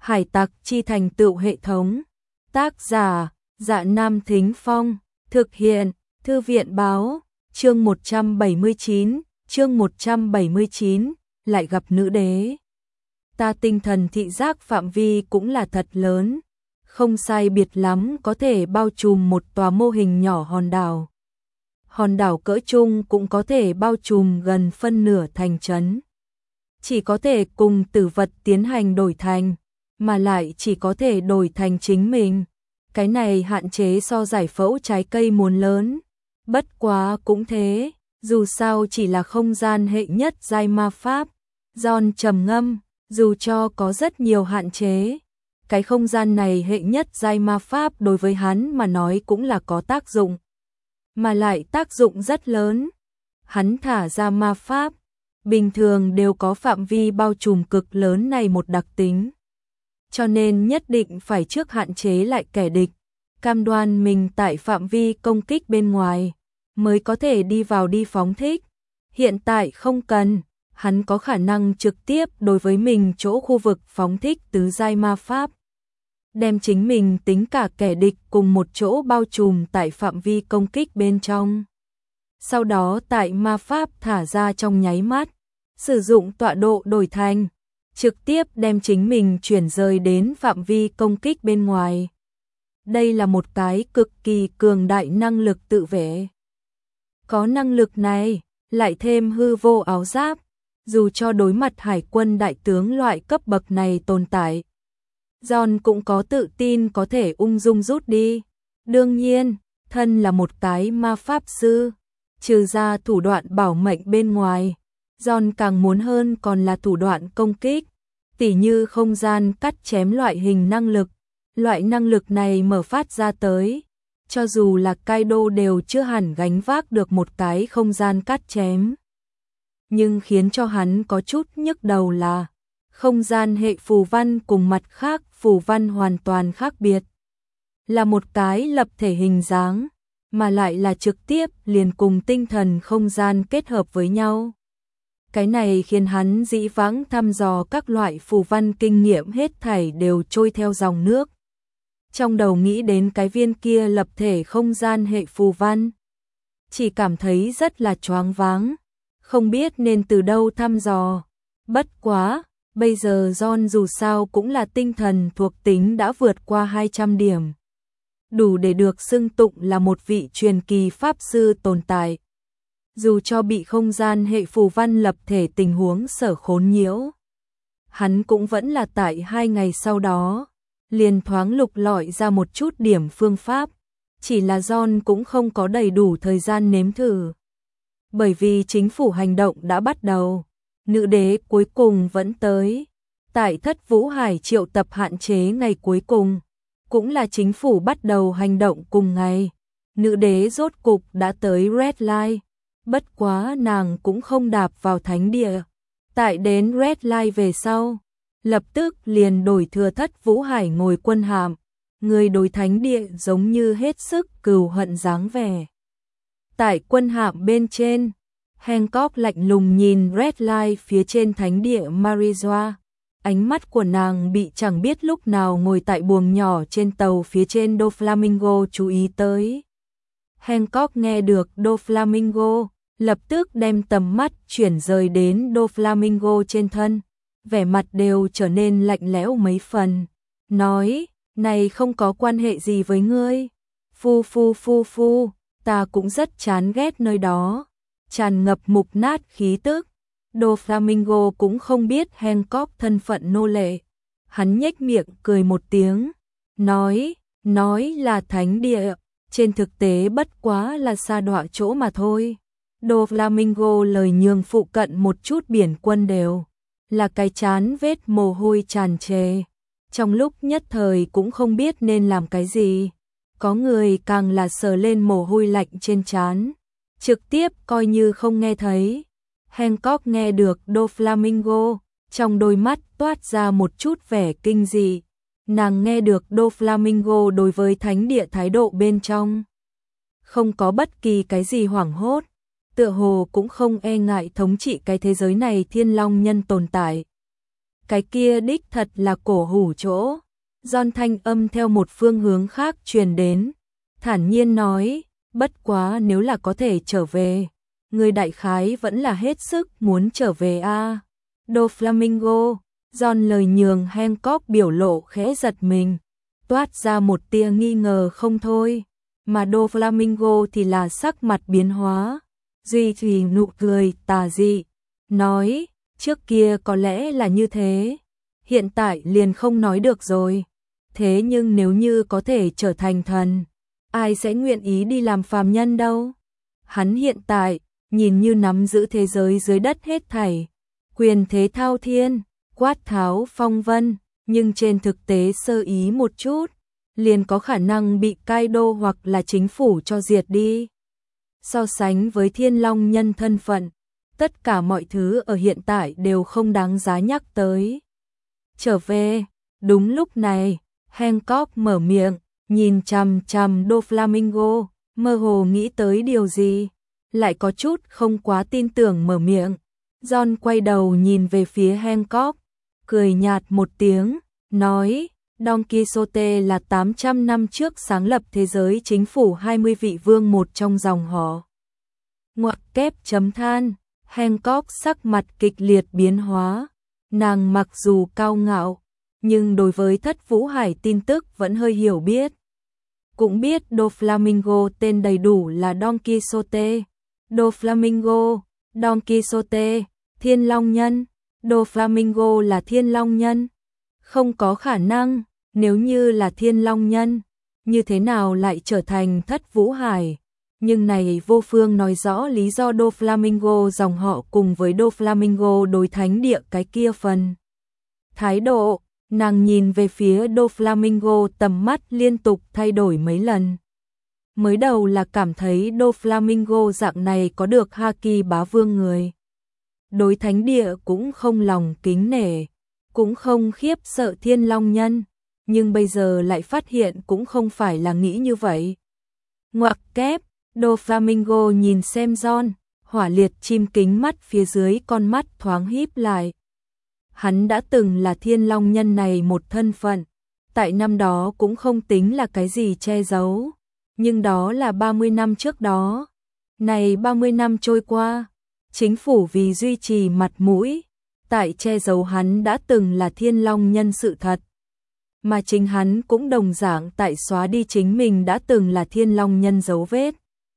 Hải tặc chi thành tựu hệ thống. Tác giả, Dạ Nam Thính Phong. Thực hiện, Thư viện báo. Chương 179, lại gặp nữ đế. Ta tinh thần thị giác phạm vi cũng là thật lớn, không sai biệt lắm có thể bao trùm một tòa mô hình nhỏ hòn đảo. Hòn đảo cỡ trung cũng có thể bao trùm gần phân nửa thành trấn. Chỉ có thể cùng tử vật tiến hành đổi thành, mà lại chỉ có thể đổi thành chính mình. Cái này hạn chế so giải phẫu trái cây muốn lớn. Bất quá cũng thế, dù sao chỉ là không gian hệ nhất giai ma pháp. John trầm ngâm, dù cho có rất nhiều hạn chế, cái không gian này hệ nhất giai ma pháp đối với hắn mà nói cũng là có tác dụng. Mà lại tác dụng rất lớn. Hắn thả ra ma pháp, bình thường đều có phạm vi bao trùm cực lớn này một đặc tính. Cho nên nhất định phải trước hạn chế lại kẻ địch, cam đoan mình tại phạm vi công kích bên ngoài, mới có thể đi vào đi phóng thích. Hiện tại không cần, hắn có khả năng trực tiếp đối với mình chỗ khu vực phóng thích tứ giai ma pháp. Đem chính mình tính cả kẻ địch cùng một chỗ bao trùm tại phạm vi công kích bên trong. Sau đó tại ma pháp thả ra trong nháy mắt, sử dụng tọa độ đổi thành, trực tiếp đem chính mình chuyển rời đến phạm vi công kích bên ngoài. Đây là một cái cực kỳ cường đại năng lực tự vệ. Có năng lực này, lại thêm hư vô áo giáp, dù cho đối mặt hải quân đại tướng loại cấp bậc này tồn tại, John cũng có tự tin có thể ung dung rút đi. Đương nhiên, thân là một cái ma pháp sư, trừ ra thủ đoạn bảo mệnh bên ngoài, John càng muốn hơn còn là thủ đoạn công kích, tỉ như không gian cắt chém loại hình năng lực. Loại năng lực này mở phát ra tới, cho dù là Kaido đều chưa hẳn gánh vác được một cái không gian cắt chém. Nhưng khiến cho hắn có chút nhức đầu là không gian hệ phù văn cùng mặt khác phù văn hoàn toàn khác biệt. Là một cái lập thể hình dáng, mà lại là trực tiếp liền cùng tinh thần không gian kết hợp với nhau. Cái này khiến hắn dĩ vãng thăm dò các loại phù văn kinh nghiệm hết thảy đều trôi theo dòng nước. Trong đầu nghĩ đến cái viên kia lập thể không gian hệ phù văn, chỉ cảm thấy rất là choáng váng, không biết nên từ đâu thăm dò. Bất quá, bây giờ John dù sao cũng là tinh thần thuộc tính đã vượt qua 200 điểm. Đủ để được xưng tụng là một vị truyền kỳ pháp sư tồn tại. Dù cho bị không gian hệ phù văn lập thể tình huống sở khốn nhiễu, hắn cũng vẫn là tại 2 ngày sau đó liền thoáng lục lọi ra một chút điểm phương pháp, chỉ là John cũng không có đầy đủ thời gian nếm thử. Bởi vì chính phủ hành động đã bắt đầu, nữ đế cuối cùng vẫn tới. Tại Thất Vũ Hải triệu tập hạn chế ngày cuối cùng, cũng là chính phủ bắt đầu hành động cùng ngày. Nữ đế rốt cục đã tới Red Line, bất quá nàng cũng không đạp vào thánh địa. Tại đến Red Line về sau, lập tức liền đổi thừa Thất Vũ Hải ngồi quân hàm, người đối thánh địa giống như hết sức cừu hận dáng vẻ. Tại quân hàm bên trên, Hancock lạnh lùng nhìn Red Line phía trên thánh địa Marijoa. Ánh mắt của nàng bị chẳng biết lúc nào ngồi tại buồng nhỏ trên tàu phía trên Doflamingo chú ý tới. Hancock nghe được Doflamingo, lập tức đem tầm mắt chuyển rời đến Doflamingo trên thân. Vẻ mặt đều trở nên lạnh lẽo mấy phần, nói, này không có quan hệ gì với ngươi. Phu, ta cũng rất chán ghét nơi đó, tràn ngập mục nát khí tức. Doflamingo cũng không biết Hancock thân phận nô lệ. Hắn nhếch miệng cười một tiếng, nói là thánh địa, trên thực tế bất quá là sa đọa chỗ mà thôi. Doflamingo lời nhường phụ cận một chút biển quân đều là cái chán vết mồ hôi tràn trề. Trong lúc nhất thời cũng không biết nên làm cái gì. Có người càng là sờ lên mồ hôi lạnh trên trán, trực tiếp coi như không nghe thấy. Hancock nghe được Doflamingo, trong đôi mắt toát ra một chút vẻ kinh dị. Nàng nghe được Doflamingo đối với thánh địa thái độ bên trong, không có bất kỳ cái gì hoảng hốt, tựa hồ cũng không e ngại thống trị cái thế giới này thiên long nhân tồn tại. cái kia đích thật là cổ hủ chỗ. John thanh âm theo một phương hướng khác truyền đến, thản nhiên nói, bất quá nếu là có thể trở về, người đại khái vẫn là hết sức muốn trở về a. Doflamingo, John lời nhường Hancock biểu lộ khẽ giật mình, toát ra một tia nghi ngờ không thôi, mà Doflamingo thì là sắc mặt biến hóa, duy trì nụ cười tà dị, nói, trước kia có lẽ là như thế, hiện tại liền không nói được rồi. Thế nhưng nếu như có thể trở thành thần, ai sẽ nguyện ý đi làm phàm nhân đâu? Hắn hiện tại, nhìn như nắm giữ thế giới dưới đất hết thảy, quyền thế thao thiên, quát tháo phong vân, nhưng trên thực tế sơ ý một chút, liền có khả năng bị Kaido hoặc là chính phủ cho diệt đi. So sánh với Thiên Long nhân thân phận, tất cả mọi thứ ở hiện tại đều không đáng giá nhắc tới. Trở về, đúng lúc này, Hancock mở miệng, nhìn chằm chằm Doflamingo, mơ hồ nghĩ tới điều gì, lại có chút không quá tin tưởng mở miệng. John quay đầu nhìn về phía Hancock, cười nhạt một tiếng, nói, Don Quixote là 800 năm trước sáng lập thế giới chính phủ 20 vị vương một trong dòng họ. Ngoặc kép chấm than, Hancock sắc mặt kịch liệt biến hóa, nàng mặc dù cao ngạo, nhưng đối với Thất Vũ Hải tin tức vẫn hơi hiểu biết. Cũng biết Doflamingo tên đầy đủ là Don Quixote. Doflamingo, Don Quixote, Thiên Long Nhân. Doflamingo là Thiên Long Nhân. Không có khả năng, nếu như là Thiên Long Nhân, như thế nào lại trở thành Thất Vũ Hải? Nhưng này vô phương nói rõ lý do Doflamingo dòng họ cùng với Doflamingo đối thánh địa cái kia phần. Thái độ, nàng nhìn về phía Doflamingo tầm mắt liên tục thay đổi mấy lần. Mới đầu là cảm thấy Doflamingo dạng này có được Haki bá vương người. Đối thánh địa cũng không lòng kính nể, cũng không khiếp sợ Thiên Long Nhân, nhưng bây giờ lại phát hiện cũng không phải là nghĩ như vậy. Ngoặc kép, Doflamingo nhìn xem John, hỏa liệt chim kính mắt phía dưới con mắt thoáng híp lại. Hắn đã từng là Thiên Long Nhân này một thân phận, tại năm đó cũng không tính là cái gì che giấu, nhưng đó là 30 năm trước đó. Này 30 năm trôi qua, chính phủ vì duy trì mặt mũi, tại che giấu hắn đã từng là Thiên Long Nhân sự thật. Mà chính hắn cũng đồng dạng tại xóa đi chính mình đã từng là Thiên Long Nhân dấu vết.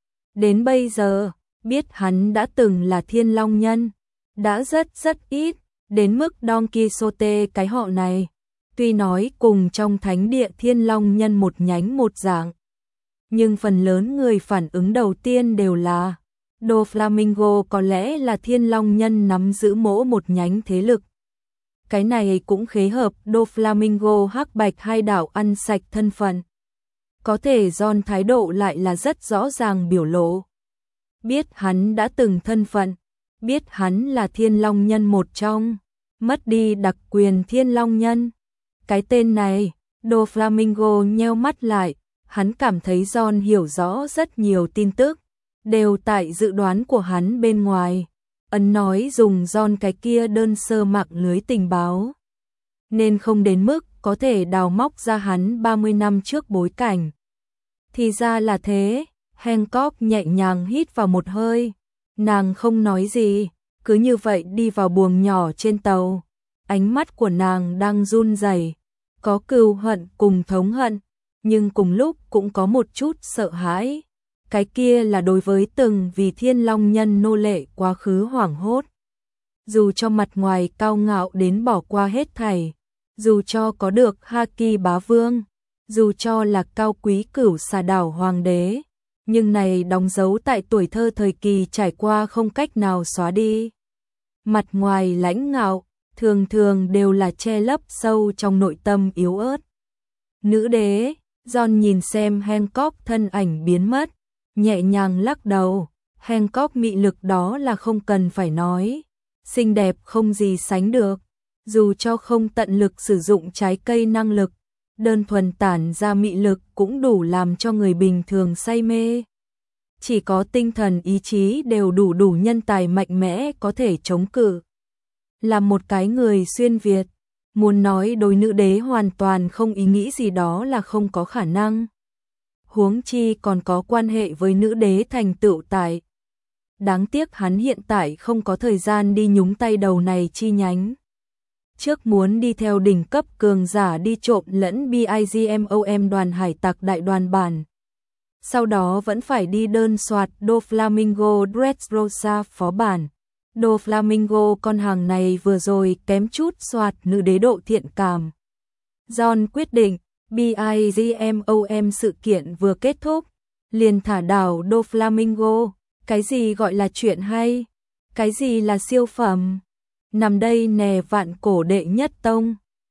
Đến bây giờ, biết hắn đã từng là Thiên Long Nhân, đã rất ít, đến mức Don Quixote cái họ này, tuy nói cùng trong thánh địa Thiên Long Nhân một nhánh một dạng, nhưng phần lớn người phản ứng đầu tiên đều là Doflamingo có lẽ là Thiên Long Nhân nắm giữ mỗi một nhánh thế lực. Cái này cũng khế hợp Doflamingo hắc bạch hai đạo ăn sạch thân phận. Có thể John thái độ lại là rất rõ ràng biểu lộ. Biết hắn đã từng thân phận, biết hắn là Thiên Long Nhân một trong, mất đi đặc quyền Thiên Long Nhân. Cái tên này, Doflamingo nheo mắt lại, hắn cảm thấy John hiểu rõ rất nhiều tin tức, đều tại dự đoán của hắn bên ngoài. Ấn nói dùng John cái kia đơn sơ mạng lưới tình báo, nên không đến mức có thể đào móc ra hắn 30 năm trước bối cảnh. Thì ra là thế, Hancock nhẹ nhàng hít vào một hơi, nàng không nói gì, cứ như vậy đi vào buồng nhỏ trên tàu. Ánh mắt của nàng đang run rẩy, có cừu hận cùng thống hận, nhưng cùng lúc cũng có một chút sợ hãi. Cái kia là đối với từng vì Thiên Long Nhân nô lệ quá khứ hoảng hốt. Dù cho mặt ngoài cao ngạo đến bỏ qua hết thảy, dù cho có được Haki bá vương, dù cho là cao quý cửu xà đảo hoàng đế, nhưng này đóng dấu tại tuổi thơ thời kỳ trải qua không cách nào xóa đi. Mặt ngoài lãnh ngạo, thường thường đều là che lấp sâu trong nội tâm yếu ớt. Nữ đế, John nhìn xem Hancock thân ảnh biến mất, nhẹ nhàng lắc đầu. Hancock mị lực đó là không cần phải nói, xinh đẹp không gì sánh được, dù cho không tận lực sử dụng trái cây năng lực, đơn thuần tản ra mị lực cũng đủ làm cho người bình thường say mê. Chỉ có tinh thần ý chí đều đủ nhân tài mạnh mẽ có thể chống cự. Là một cái người xuyên Việt, Muốn nói đối nữ đế hoàn toàn không ý nghĩ gì đó là không có khả năng. Huống chi còn có quan hệ với nữ đế thành tựu tại. Đáng tiếc hắn hiện tại không có thời gian đi nhúng tay đầu này chi nhánh. Trước muốn đi theo đỉnh cấp cường giả đi trộm lẫn BIGMOM đoàn hải tặc đại đoàn bản. Sau đó vẫn phải đi đơn soạt Doflamingo Dressrosa phó bản. Doflamingo con hàng này vừa rồi kém chút soạt nữ đế độ thiện cảm. John quyết định, BIGMOM sự kiện vừa kết thúc, liền thả đảo Doflamingo. Cái gì gọi là chuyện hay? Cái gì là siêu phẩm? Nằm đây nè vạn cổ đệ nhất tông.